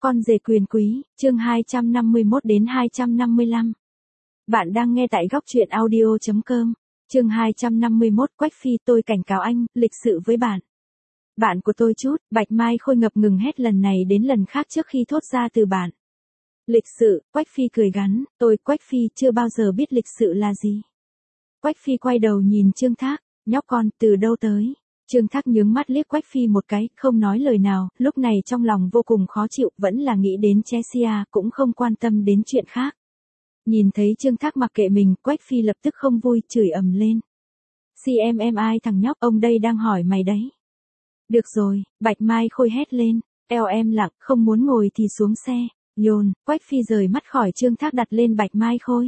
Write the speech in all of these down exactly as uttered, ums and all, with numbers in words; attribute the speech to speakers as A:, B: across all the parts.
A: Con rể quyền quý, chương hai trăm năm mươi mốt đến hai trăm năm mươi lăm. Bạn đang nghe tại góc truyện audio chấm com. Chương hai trăm năm mươi mốt, Quách Phi, tôi cảnh cáo anh, lịch sự với bạn. Bạn của tôi chút, Bạch Mai Khôi ngập ngừng hết lần này đến lần khác trước khi thốt ra từ bạn. Lịch sự, Quách Phi cười gắn, tôi, Quách Phi, chưa bao giờ biết lịch sự là gì. Quách Phi quay đầu nhìn Trương Thác, nhóc con, từ đâu tới? Trương Thác nhướng mắt liếc Quách Phi một cái, không nói lời nào, lúc này trong lòng vô cùng khó chịu, vẫn là nghĩ đến Chelsea, cũng không quan tâm đến chuyện khác. Nhìn thấy Trương Thác mặc kệ mình, Quách Phi lập tức không vui, chửi ầm lên. xê em em ai thằng nhóc, ông đây đang hỏi mày đấy. Được rồi, Bạch Mai Khôi hét lên, eo em lặng, không muốn ngồi thì xuống xe. Nhồn, Quách Phi rời mắt khỏi Trương Thác đặt lên Bạch Mai Khôi.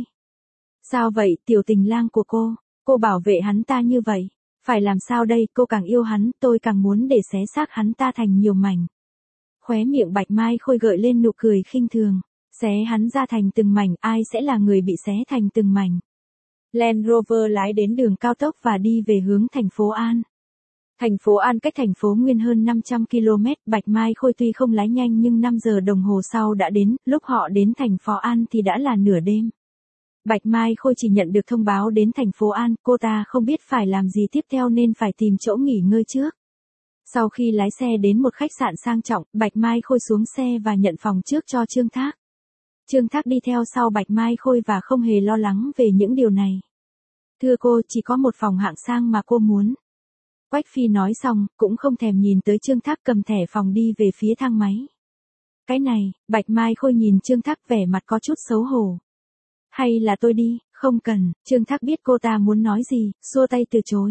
A: Sao vậy, tiểu tình lang của cô, cô bảo vệ hắn ta như vậy. Phải làm sao đây, cô càng yêu hắn, tôi càng muốn để xé xác hắn ta thành nhiều mảnh. Khóe miệng Bạch Mai Khôi gợi lên nụ cười khinh thường. Xé hắn ra thành từng mảnh, ai sẽ là người bị xé thành từng mảnh. Land Rover lái đến đường cao tốc và đi về hướng thành phố An. Thành phố An cách thành phố Nguyên hơn năm trăm ki lô mét, Bạch Mai Khôi tuy không lái nhanh nhưng năm giờ đồng hồ sau đã đến, lúc họ đến thành phố An thì đã là nửa đêm. Bạch Mai Khôi chỉ nhận được thông báo đến thành phố An, cô ta không biết phải làm gì tiếp theo nên phải tìm chỗ nghỉ ngơi trước. Sau khi lái xe đến một khách sạn sang trọng, Bạch Mai Khôi xuống xe và nhận phòng trước cho Trương Thác. Trương Thác đi theo sau Bạch Mai Khôi và không hề lo lắng về những điều này. Thưa cô, chỉ có một phòng hạng sang mà cô muốn. Quách Phi nói xong, cũng không thèm nhìn tới Trương Thác, cầm thẻ phòng đi về phía thang máy. Cái này, Bạch Mai Khôi nhìn Trương Thác vẻ mặt có chút xấu hổ. Hay là tôi đi, không cần, Trương Thác biết cô ta muốn nói gì, xua tay từ chối.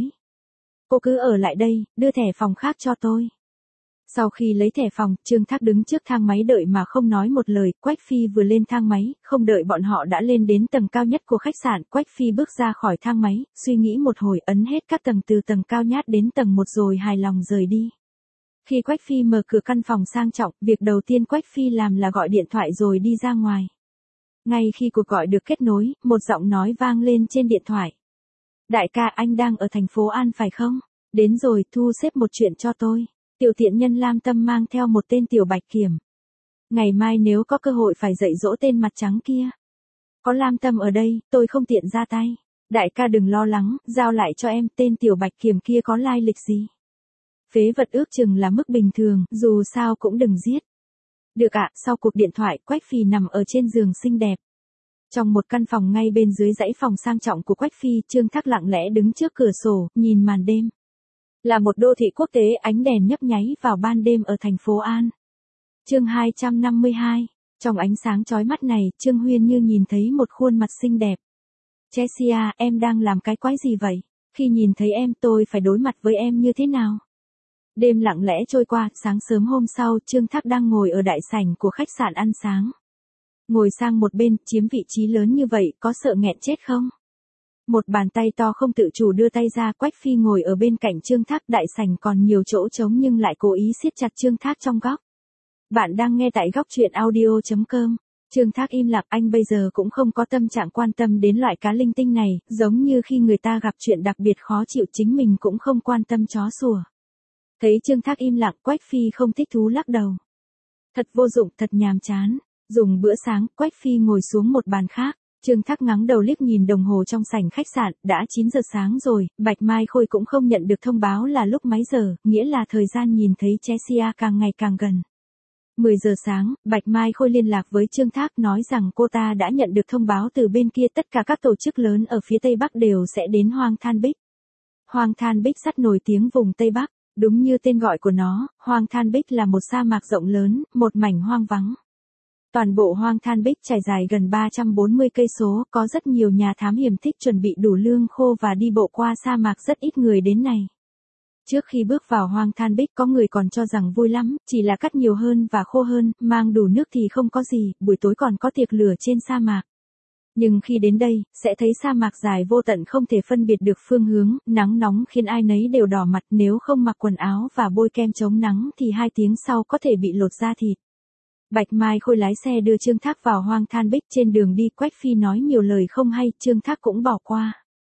A: Cô cứ ở lại đây, đưa thẻ phòng khác cho tôi. Sau khi lấy thẻ phòng, Trương Thác đứng trước thang máy đợi mà không nói một lời, Quách Phi vừa lên thang máy, không đợi bọn họ đã lên đến tầng cao nhất của khách sạn, Quách Phi bước ra khỏi thang máy, suy nghĩ một hồi ấn hết các tầng từ tầng cao nhất đến tầng một rồi hài lòng rời đi. Khi Quách Phi mở cửa căn phòng sang trọng, việc đầu tiên Quách Phi làm là gọi điện thoại rồi đi ra ngoài. Ngay khi cuộc gọi được kết nối, một giọng nói vang lên trên điện thoại. Đại ca, anh đang ở thành phố An phải không? Đến rồi, thu xếp một chuyện cho tôi. Tiểu tiện nhân Lam Tâm mang theo một tên tiểu bạch kiểm. Ngày mai nếu có cơ hội phải dạy dỗ tên mặt trắng kia. Có Lam Tâm ở đây, tôi không tiện ra tay. Đại ca đừng lo lắng, giao lại cho em, tên tiểu bạch kiểm kia có lai lịch gì. Phế vật ước chừng là mức bình thường, dù sao cũng đừng giết. Được ạ, sau cuộc điện thoại, Quách Phi nằm ở trên giường xinh đẹp. Trong một căn phòng ngay bên dưới dãy phòng sang trọng của Quách Phi, Trương Thác lặng lẽ đứng trước cửa sổ, nhìn màn đêm. Là một đô thị quốc tế, ánh đèn nhấp nháy vào ban đêm ở thành phố An. Chương hai trăm năm mươi hai. Trong ánh sáng chói mắt này, Trương Huyên như nhìn thấy một khuôn mặt xinh đẹp. Chelsea, em đang làm cái quái gì vậy? Khi nhìn thấy em tôi phải đối mặt với em như thế nào? Đêm lặng lẽ trôi qua, sáng sớm hôm sau, Trương Thác đang ngồi ở đại sảnh của khách sạn ăn sáng. Ngồi sang một bên, chiếm vị trí lớn như vậy, có sợ nghẹn chết không? Một bàn tay to không tự chủ đưa tay ra, Quách Phi ngồi ở bên cạnh Trương Thác, đại sảnh còn nhiều chỗ trống nhưng lại cố ý siết chặt Trương Thác trong góc. Bạn đang nghe tại góc truyện audio chấm com. Trương Thác im lặng, anh bây giờ cũng không có tâm trạng quan tâm đến loại cá linh tinh này, giống như khi người ta gặp chuyện đặc biệt khó chịu chính mình cũng không quan tâm chó sủa. Thấy Trương Thác im lặng, Quách Phi không thích thú lắc đầu. Thật vô dụng, thật nhàm chán. Dùng bữa sáng, Quách Phi ngồi xuống một bàn khác. Trương Thác ngắng đầu liếc nhìn đồng hồ trong sảnh khách sạn, đã chín giờ sáng rồi, Bạch Mai Khôi cũng không nhận được thông báo là lúc mấy giờ, nghĩa là thời gian nhìn thấy Chelsea càng ngày càng gần. mười giờ sáng, Bạch Mai Khôi liên lạc với Trương Thác nói rằng cô ta đã nhận được thông báo từ bên kia, tất cả các tổ chức lớn ở phía Tây Bắc đều sẽ đến Hoang Than Bích. Hoang Than Bích rất nổi tiếng vùng Tây Bắc, đúng như tên gọi của nó, Hoang Than Bích là một sa mạc rộng lớn, một mảnh hoang vắng. Toàn bộ Hoang Than Bích trải dài gần ba trăm bốn mươi cây số, có rất nhiều nhà thám hiểm thích chuẩn bị đủ lương khô và đi bộ qua sa mạc, rất ít người đến này. Trước khi bước vào Hoang Than Bích có người còn cho rằng vui lắm, chỉ là cắt nhiều hơn và khô hơn, mang đủ nước thì không có gì, buổi tối còn có tiệc lửa trên sa mạc. Nhưng khi đến đây, sẽ thấy sa mạc dài vô tận không thể phân biệt được phương hướng, nắng nóng khiến ai nấy đều đỏ mặt, nếu không mặc quần áo và bôi kem chống nắng thì hai tiếng sau có thể bị lột da thịt. Bạch Mai Khôi lái xe đưa Trương Thác vào Hoang Than Bích, trên đường đi Quách Phi nói nhiều lời không hay, Trương Thác cũng bỏ qua.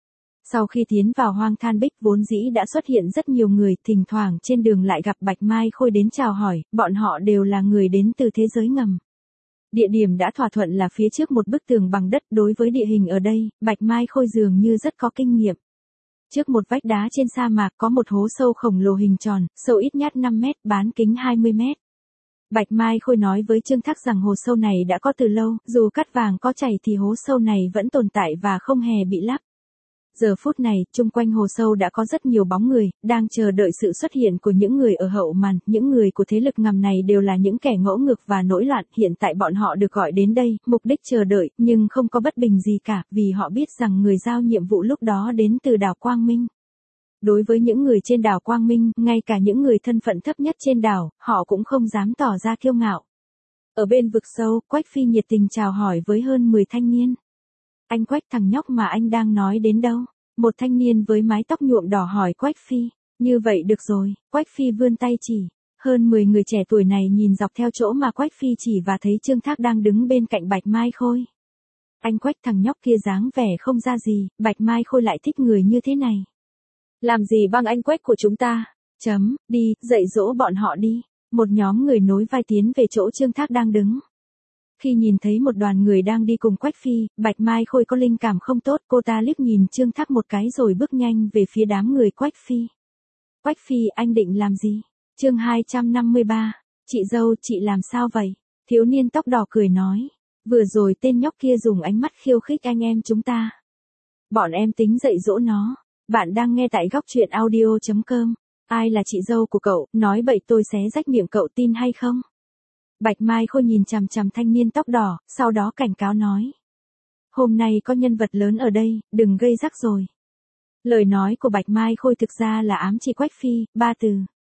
A: Sau khi tiến vào Hoang Than Bích vốn dĩ đã xuất hiện rất nhiều người, thỉnh thoảng trên đường lại gặp Bạch Mai Khôi đến chào hỏi, bọn họ đều là người đến từ thế giới ngầm. Địa điểm đã thỏa thuận là phía trước một bức tường bằng đất, đối với địa hình ở đây, Bạch Mai Khôi dường như rất có kinh nghiệm. Trước một vách đá trên sa mạc có một hố sâu khổng lồ hình tròn, sâu ít nhất năm mét, bán kính hai mươi mét. Bạch Mai Khôi nói với Trương Thác rằng hồ sâu này đã có từ lâu, dù cát vàng có chảy thì hố sâu này vẫn tồn tại và không hề bị lấp. Giờ phút này, chung quanh hồ sâu đã có rất nhiều bóng người, đang chờ đợi sự xuất hiện của những người ở hậu màn. Những người của thế lực ngầm này đều là những kẻ ngỗ ngược và nổi loạn. Hiện tại bọn họ được gọi đến đây, mục đích chờ đợi, nhưng không có bất bình gì cả, vì họ biết rằng người giao nhiệm vụ lúc đó đến từ đảo Quang Minh. Đối với những người trên đảo Quang Minh, ngay cả những người thân phận thấp nhất trên đảo, họ cũng không dám tỏ ra kiêu ngạo. Ở bên vực sâu, Quách Phi nhiệt tình chào hỏi với hơn mười thanh niên. Anh Quách, thằng nhóc mà anh đang nói đến đâu? Một thanh niên với mái tóc nhuộm đỏ hỏi Quách Phi. Như vậy được rồi, Quách Phi vươn tay chỉ. Hơn mười người trẻ tuổi này nhìn dọc theo chỗ mà Quách Phi chỉ và thấy Trương Thác đang đứng bên cạnh Bạch Mai Khôi. Anh Quách, thằng nhóc kia dáng vẻ không ra gì, Bạch Mai Khôi lại thích người như thế này. Làm gì bằng anh Quách của chúng ta? Chấm, đi, dạy dỗ bọn họ đi. Một nhóm người nối vai tiến về chỗ Trương Thác đang đứng. Khi nhìn thấy một đoàn người đang đi cùng Quách Phi, Bạch Mai Khôi có linh cảm không tốt, cô ta liếc nhìn Trương Thác một cái rồi bước nhanh về phía đám người Quách Phi. Quách Phi, anh định làm gì? Chương hai trăm năm mươi ba, chị dâu, chị làm sao vậy? Thiếu niên tóc đỏ cười nói. Vừa rồi tên nhóc kia dùng ánh mắt khiêu khích anh em chúng ta. Bọn em tính dạy dỗ nó. Bạn đang nghe tại góc truyện audio chấm com. Ai là chị dâu của cậu, nói bậy tôi xé rách miệng cậu, tin hay không? Bạch Mai Khôi nhìn chằm chằm thanh niên tóc đỏ, sau đó cảnh cáo nói. Hôm nay có nhân vật lớn ở đây, đừng gây rắc rồi. Lời nói của Bạch Mai Khôi thực ra là ám chỉ Quách Phi, ba từ.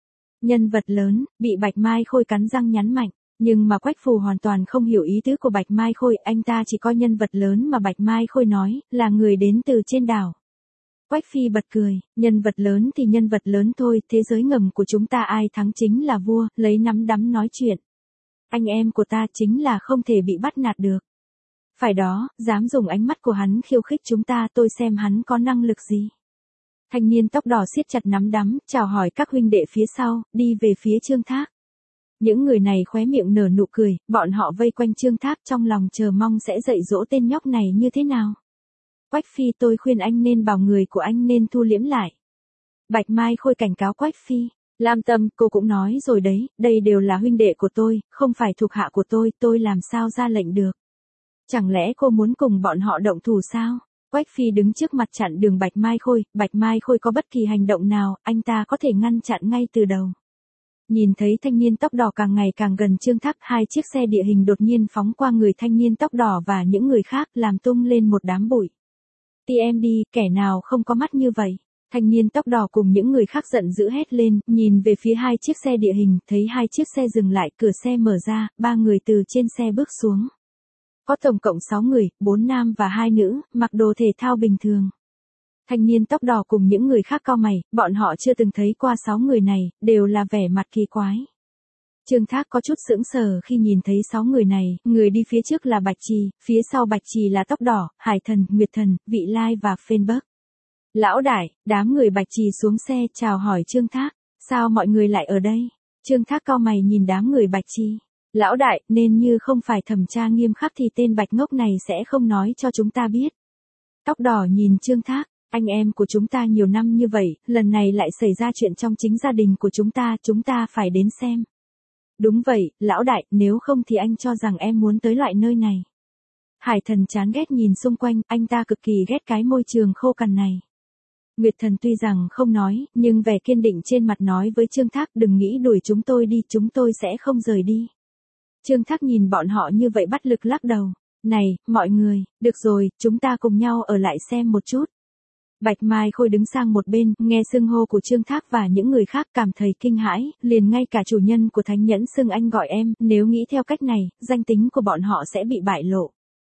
A: Nhân vật lớn, bị Bạch Mai Khôi cắn răng nhấn mạnh, nhưng mà Quách Phù hoàn toàn không hiểu ý tứ của Bạch Mai Khôi, anh ta chỉ coi nhân vật lớn mà Bạch Mai Khôi nói, là người đến từ trên đảo. Quách Phi bật cười, nhân vật lớn thì nhân vật lớn thôi, thế giới ngầm của chúng ta ai thắng chính là vua, lấy nắm đấm nói chuyện. Anh em của ta chính là không thể bị bắt nạt được. Phải đó, dám dùng ánh mắt của hắn khiêu khích chúng ta, tôi xem hắn có năng lực gì. Thanh niên tóc đỏ siết chặt nắm đấm, chào hỏi các huynh đệ phía sau, đi về phía Trương Thác. Những người này khóe miệng nở nụ cười, bọn họ vây quanh Trương Thác trong lòng chờ mong sẽ dạy dỗ tên nhóc này như thế nào. Quách Phi, tôi khuyên anh nên bảo người của anh nên thu liễm lại. Bạch Mai Khôi cảnh cáo Quách Phi. Lam Tâm, cô cũng nói rồi đấy, đây đều là huynh đệ của tôi, không phải thuộc hạ của tôi, tôi làm sao ra lệnh được. Chẳng lẽ cô muốn cùng bọn họ động thủ sao? Quách Phi đứng trước mặt chặn đường Bạch Mai Khôi, Bạch Mai Khôi có bất kỳ hành động nào, anh ta có thể ngăn chặn ngay từ đầu. Nhìn thấy thanh niên tóc đỏ càng ngày càng gần Trương Thác, hai chiếc xe địa hình đột nhiên phóng qua người thanh niên tóc đỏ và những người khác, làm tung lên một đám bụi. Ti em đi, kẻ nào không có mắt như vậy? Thanh niên tóc đỏ cùng những người khác giận dữ hét lên, nhìn về phía hai chiếc xe địa hình, thấy hai chiếc xe dừng lại, cửa xe mở ra, ba người từ trên xe bước xuống. Có tổng cộng sáu người, bốn nam và hai nữ, mặc đồ thể thao bình thường. Thanh niên tóc đỏ cùng những người khác cau mày, bọn họ chưa từng thấy qua sáu người này, đều là vẻ mặt kỳ quái. Trương Thác có chút sững sờ khi nhìn thấy sáu người này, người đi phía trước là Bạch Trì, phía sau Bạch Trì là Tóc Đỏ, Hải Thần, Nguyệt Thần, Vị Lai và Phên Bấc. Lão đại, đám người Bạch Trì xuống xe chào hỏi Trương Thác, sao mọi người lại ở đây? Trương Thác cau mày nhìn đám người Bạch Trì. Lão đại, nên như không phải thẩm tra nghiêm khắc thì tên Bạch ngốc này sẽ không nói cho chúng ta biết. Tóc Đỏ nhìn Trương Thác, anh em của chúng ta nhiều năm như vậy, lần này lại xảy ra chuyện trong chính gia đình của chúng ta, chúng ta phải đến xem. Đúng vậy, lão đại, nếu không thì anh cho rằng em muốn tới loại nơi này. Hải Thần chán ghét nhìn xung quanh, anh ta cực kỳ ghét cái môi trường khô cằn này. Nguyệt Thần tuy rằng không nói, nhưng vẻ kiên định trên mặt nói với Trương Thác, đừng nghĩ đuổi chúng tôi đi, chúng tôi sẽ không rời đi. Trương Thác nhìn bọn họ như vậy bất lực lắc đầu. Này, mọi người, được rồi, chúng ta cùng nhau ở lại xem một chút. Bạch Mai Khôi đứng sang một bên, nghe xưng hô của Trương Thác và những người khác cảm thấy kinh hãi, liền ngay cả chủ nhân của Thánh Nhẫn xưng anh gọi em, nếu nghĩ theo cách này, danh tính của bọn họ sẽ bị bại lộ.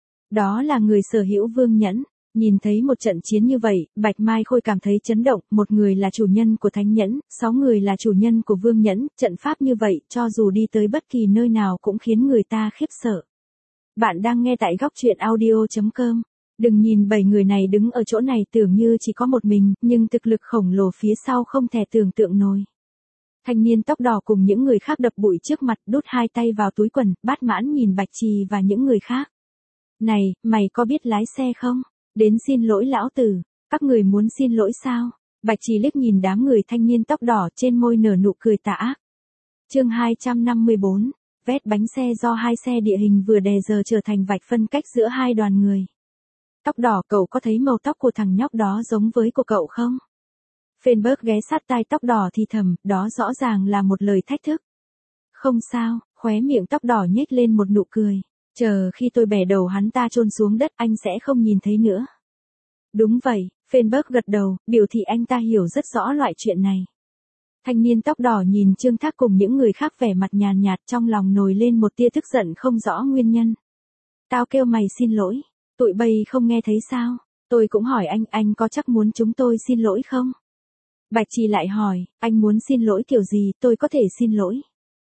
A: Đó là người sở hữu Vương Nhẫn. Nhìn thấy một trận chiến như vậy, Bạch Mai Khôi cảm thấy chấn động, một người là chủ nhân của Thánh Nhẫn, sáu người là chủ nhân của Vương Nhẫn, trận pháp như vậy, cho dù đi tới bất kỳ nơi nào cũng khiến người ta khiếp sợ. Bạn đang nghe tại góc truyện audio chấm com. Đừng nhìn bảy người này đứng ở chỗ này tưởng như chỉ có một mình, nhưng thực lực khổng lồ phía sau không thể tưởng tượng nổi. Thanh niên tóc đỏ cùng những người khác đập bụi trước mặt, đút hai tay vào túi quần, bát mãn nhìn Bạch Trì và những người khác. Này, mày có biết lái xe không? Đến xin lỗi lão tử. Các người muốn xin lỗi sao? Bạch Trì liếc nhìn đám người thanh niên tóc đỏ, trên môi nở nụ cười tà ác. Chương hai trăm năm mươi bốn, vét bánh xe do hai xe địa hình vừa đè giờ trở thành vạch phân cách giữa hai đoàn người. Tóc đỏ, cậu có thấy màu tóc của thằng nhóc đó giống với của cậu không? Fenberg ghé sát tai tóc đỏ thì thầm, đó rõ ràng là một lời thách thức. Không sao, khóe miệng tóc đỏ nhếch lên một nụ cười. Chờ khi tôi bẻ đầu hắn ta chôn xuống đất anh sẽ không nhìn thấy nữa. Đúng vậy, Fenberg gật đầu, biểu thị anh ta hiểu rất rõ loại chuyện này. Thanh niên tóc đỏ nhìn Trương Thác cùng những người khác vẻ mặt nhàn nhạt, trong lòng nổi lên một tia tức giận không rõ nguyên nhân. Tao kêu mày xin lỗi, tụi bay không nghe thấy sao? Tôi cũng hỏi anh, anh có chắc muốn chúng tôi xin lỗi không? Bạch Trì lại hỏi, anh muốn xin lỗi kiểu gì, tôi có thể xin lỗi.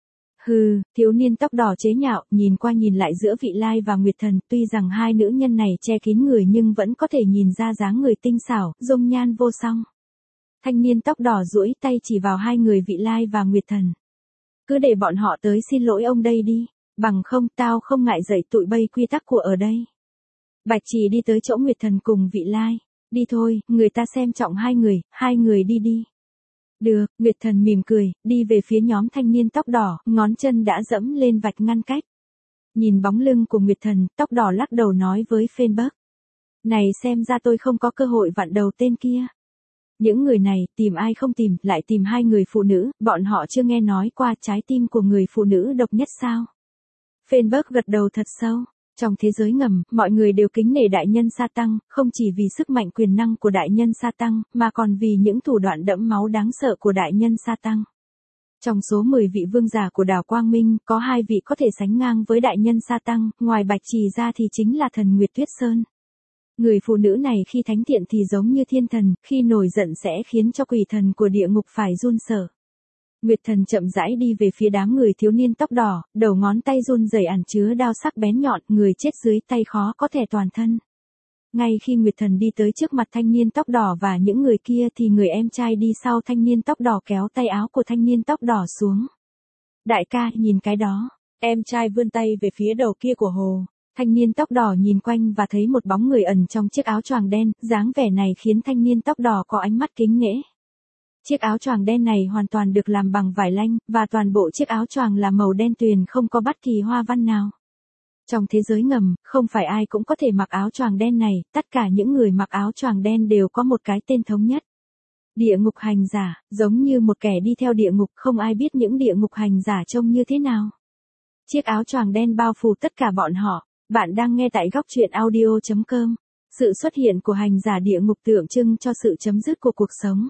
A: Hừ, thiếu niên tóc đỏ chế nhạo, nhìn qua nhìn lại giữa Vị Lai và Nguyệt Thần, tuy rằng hai nữ nhân này che kín người nhưng vẫn có thể nhìn ra dáng người tinh xảo, dung nhan vô song. Thanh niên tóc đỏ duỗi tay chỉ vào hai người Vị Lai và Nguyệt Thần. Cứ để bọn họ tới xin lỗi ông đây đi, bằng không tao không ngại dạy tụi bay quy tắc của ở đây. Bạch Trì đi tới chỗ Nguyệt Thần cùng Vị Lai. Đi thôi, người ta xem trọng hai người, hai người đi đi. Được, Nguyệt Thần mỉm cười, đi về phía nhóm thanh niên tóc đỏ, ngón chân đã dẫm lên vạch ngăn cách. Nhìn bóng lưng của Nguyệt Thần, tóc đỏ lắc đầu nói với Fenberg. Này xem ra tôi không có cơ hội vặn đầu tên kia. Những người này, tìm ai không tìm, lại tìm hai người phụ nữ, bọn họ chưa nghe nói qua trái tim của người phụ nữ độc nhất sao. Fenberg gật đầu thật sâu. Trong thế giới ngầm, mọi người đều kính nể đại nhân Sa Tăng, không chỉ vì sức mạnh quyền năng của đại nhân Sa Tăng, mà còn vì những thủ đoạn đẫm máu đáng sợ của đại nhân Sa Tăng. Trong số mười vị vương giả của đảo Quang Minh, có hai vị có thể sánh ngang với đại nhân Sa Tăng, ngoài Bạch Trì ra thì chính là thần Nguyệt Tuyết Sơn. Người phụ nữ này khi thánh thiện thì giống như thiên thần, khi nổi giận sẽ khiến cho quỷ thần của địa ngục phải run sợ. Nguyệt Thần chậm rãi đi về phía đám người thiếu niên tóc đỏ, đầu ngón tay run rẩy ẩn chứa đao sắc bén nhọn, người chết dưới tay khó có thể toàn thân. Ngay khi Nguyệt Thần đi tới trước mặt thanh niên tóc đỏ và những người kia thì người em trai đi sau thanh niên tóc đỏ kéo tay áo của thanh niên tóc đỏ xuống. Đại ca, nhìn cái đó. Em trai vươn tay về phía đầu kia của hồ. Thanh niên tóc đỏ nhìn quanh và thấy một bóng người ẩn trong chiếc áo choàng đen, dáng vẻ này khiến thanh niên tóc đỏ có ánh mắt kính nể. Chiếc áo choàng đen này hoàn toàn được làm bằng vải lanh, và toàn bộ chiếc áo choàng là màu đen tuyền không có bất kỳ hoa văn nào. Trong thế giới ngầm, không phải ai cũng có thể mặc áo choàng đen này, tất cả những người mặc áo choàng đen đều có một cái tên thống nhất. Địa ngục hành giả, giống như một kẻ đi theo địa ngục, không ai biết những địa ngục hành giả trông như thế nào. Chiếc áo choàng đen bao phủ tất cả bọn họ. Bạn đang nghe tại góc truyện audio chấm com. Sự xuất hiện của hành giả địa ngục tượng trưng cho sự chấm dứt của cuộc sống.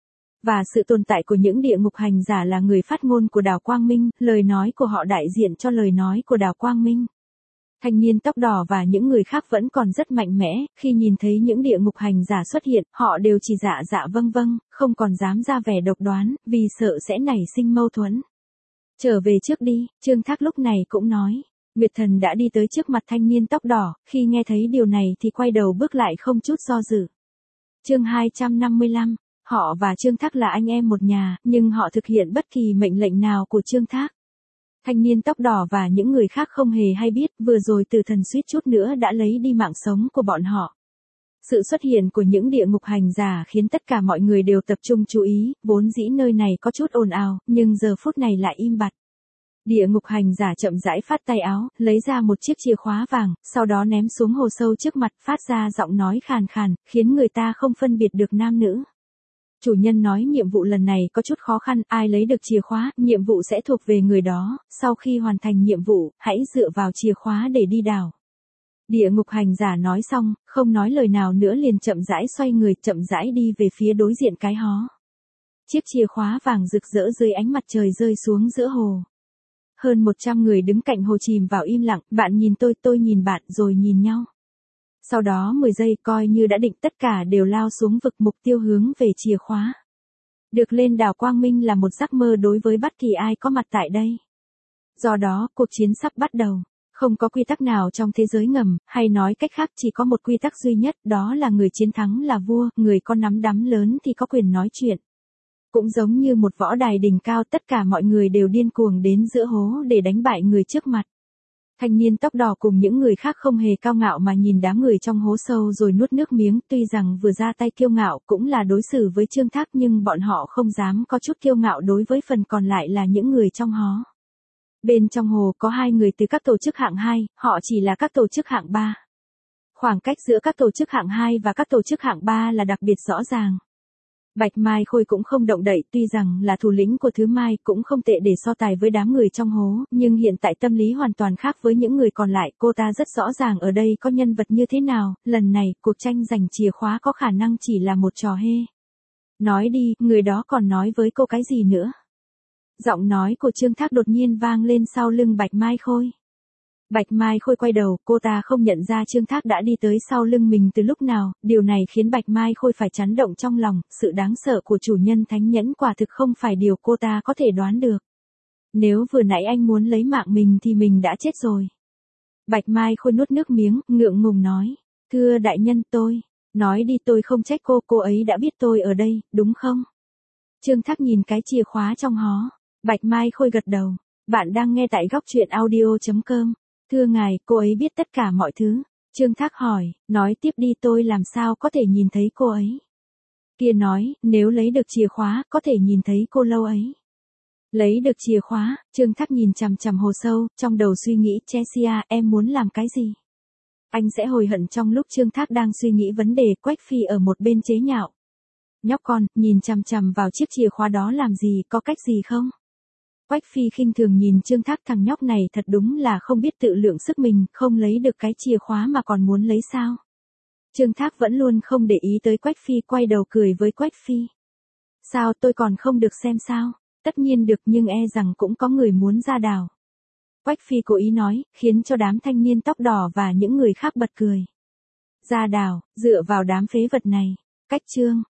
A: Và sự tồn tại của những địa ngục hành giả là người phát ngôn của đảo Quang Minh, lời nói của họ đại diện cho lời nói của đảo Quang Minh. Thanh niên tóc đỏ và những người khác vẫn còn rất mạnh mẽ, khi nhìn thấy những địa ngục hành giả xuất hiện, họ đều chỉ dạ dạ vâng vâng, không còn dám ra vẻ độc đoán, vì sợ sẽ nảy sinh mâu thuẫn. Trở về trước đi, Trương Thác lúc này cũng nói. Nguyệt Thần đã đi tới trước mặt thanh niên tóc đỏ, khi nghe thấy điều này thì quay đầu bước lại không chút do dự. Chương hai trăm năm mươi lăm, họ và Trương Thác là anh em một nhà, nhưng họ thực hiện bất kỳ mệnh lệnh nào của Trương Thác. Thanh niên tóc đỏ và những người khác không hề hay biết, vừa rồi Tử Thần suýt chút nữa đã lấy đi mạng sống của bọn họ. Sự xuất hiện của những địa ngục hành giả khiến tất cả mọi người đều tập trung chú ý, vốn dĩ nơi này có chút ồn ào, nhưng giờ phút này lại im bặt. Địa ngục hành giả chậm rãi phát tay áo, lấy ra một chiếc chìa khóa vàng, sau đó ném xuống hồ sâu trước mặt, phát ra giọng nói khàn khàn, khiến người ta không phân biệt được nam nữ. Chủ nhân nói nhiệm vụ lần này có chút khó khăn, ai lấy được chìa khóa, nhiệm vụ sẽ thuộc về người đó, sau khi hoàn thành nhiệm vụ, hãy dựa vào chìa khóa để đi đảo. Địa ngục hành giả nói xong, không nói lời nào nữa liền chậm rãi xoay người, chậm rãi đi về phía đối diện cái hó. Chiếc chìa khóa vàng rực rỡ dưới ánh mặt trời rơi xuống giữa hồ. Hơn một trăm người đứng cạnh hồ chìm vào im lặng, bạn nhìn tôi, tôi nhìn bạn, rồi nhìn nhau. Sau đó mười giây coi như đã định tất cả đều lao xuống vực, mục tiêu hướng về chìa khóa. Được lên đảo Quang Minh là một giấc mơ đối với bất kỳ ai có mặt tại đây. Do đó, cuộc chiến sắp bắt đầu. Không có quy tắc nào trong thế giới ngầm, hay nói cách khác chỉ có một quy tắc duy nhất, đó là người chiến thắng là vua, người có nắm đấm lớn thì có quyền nói chuyện. Cũng giống như một võ đài đỉnh cao, tất cả mọi người đều điên cuồng đến giữa hố để đánh bại người trước mặt. Thanh niên tóc đỏ cùng những người khác không hề cao ngạo mà nhìn đám người trong hố sâu rồi nuốt nước miếng, tuy rằng vừa ra tay kiêu ngạo cũng là đối xử với Trương Thác, nhưng bọn họ không dám có chút kiêu ngạo đối với phần còn lại là những người trong hó. Bên trong hồ có hai người từ các tổ chức hạng hai, họ chỉ là các tổ chức hạng ba. Khoảng cách giữa các tổ chức hạng hai và các tổ chức hạng ba là đặc biệt rõ ràng. Bạch Mai Khôi cũng không động đậy, tuy rằng là thủ lĩnh của Thứ Mai cũng không tệ để so tài với đám người trong hố, nhưng hiện tại tâm lý hoàn toàn khác với những người còn lại, cô ta rất rõ ràng ở đây có nhân vật như thế nào, lần này, cuộc tranh giành chìa khóa có khả năng chỉ là một trò hê. Nói đi, người đó còn nói với cô cái gì nữa? Giọng nói của Trương Thác đột nhiên vang lên sau lưng Bạch Mai Khôi. Bạch Mai Khôi quay đầu, cô ta không nhận ra Trương Thác đã đi tới sau lưng mình từ lúc nào, điều này khiến Bạch Mai Khôi phải chấn động trong lòng, sự đáng sợ của chủ nhân thánh nhẫn quả thực không phải điều cô ta có thể đoán được. Nếu vừa nãy anh muốn lấy mạng mình thì mình đã chết rồi. Bạch Mai Khôi nuốt nước miếng, ngượng ngùng nói, thưa đại nhân tôi, nói đi tôi không trách cô, cô ấy đã biết tôi ở đây, đúng không? Trương Thác nhìn cái chìa khóa trong hó, Bạch Mai Khôi gật đầu, bạn đang nghe tại góc truyện audio chấm com. Thưa ngài, cô ấy biết tất cả mọi thứ. Trương Thác hỏi, nói tiếp đi, tôi làm sao có thể nhìn thấy cô ấy. Kia nói, nếu lấy được chìa khóa, có thể nhìn thấy cô lâu ấy. Lấy được chìa khóa, Trương Thác nhìn chằm chằm hồ sâu, trong đầu suy nghĩ, Chelsea, em muốn làm cái gì? Anh sẽ hối hận. Trong lúc Trương Thác đang suy nghĩ vấn đề, Quách Phi ở một bên chế nhạo. Nhóc con, nhìn chằm chằm vào chiếc chìa khóa đó làm gì, có cách gì không? Quách Phi khinh thường nhìn Trương Thác, thằng nhóc này thật đúng là không biết tự lượng sức mình, không lấy được cái chìa khóa mà còn muốn lấy sao. Trương Thác vẫn luôn không để ý tới Quách Phi, quay đầu cười với Quách Phi. Sao tôi còn không được xem sao? Tất nhiên được, nhưng e rằng cũng có người muốn ra đảo. Quách Phi cố ý nói, khiến cho đám thanh niên tóc đỏ và những người khác bật cười. Ra đảo, dựa vào đám phế vật này. Cách chương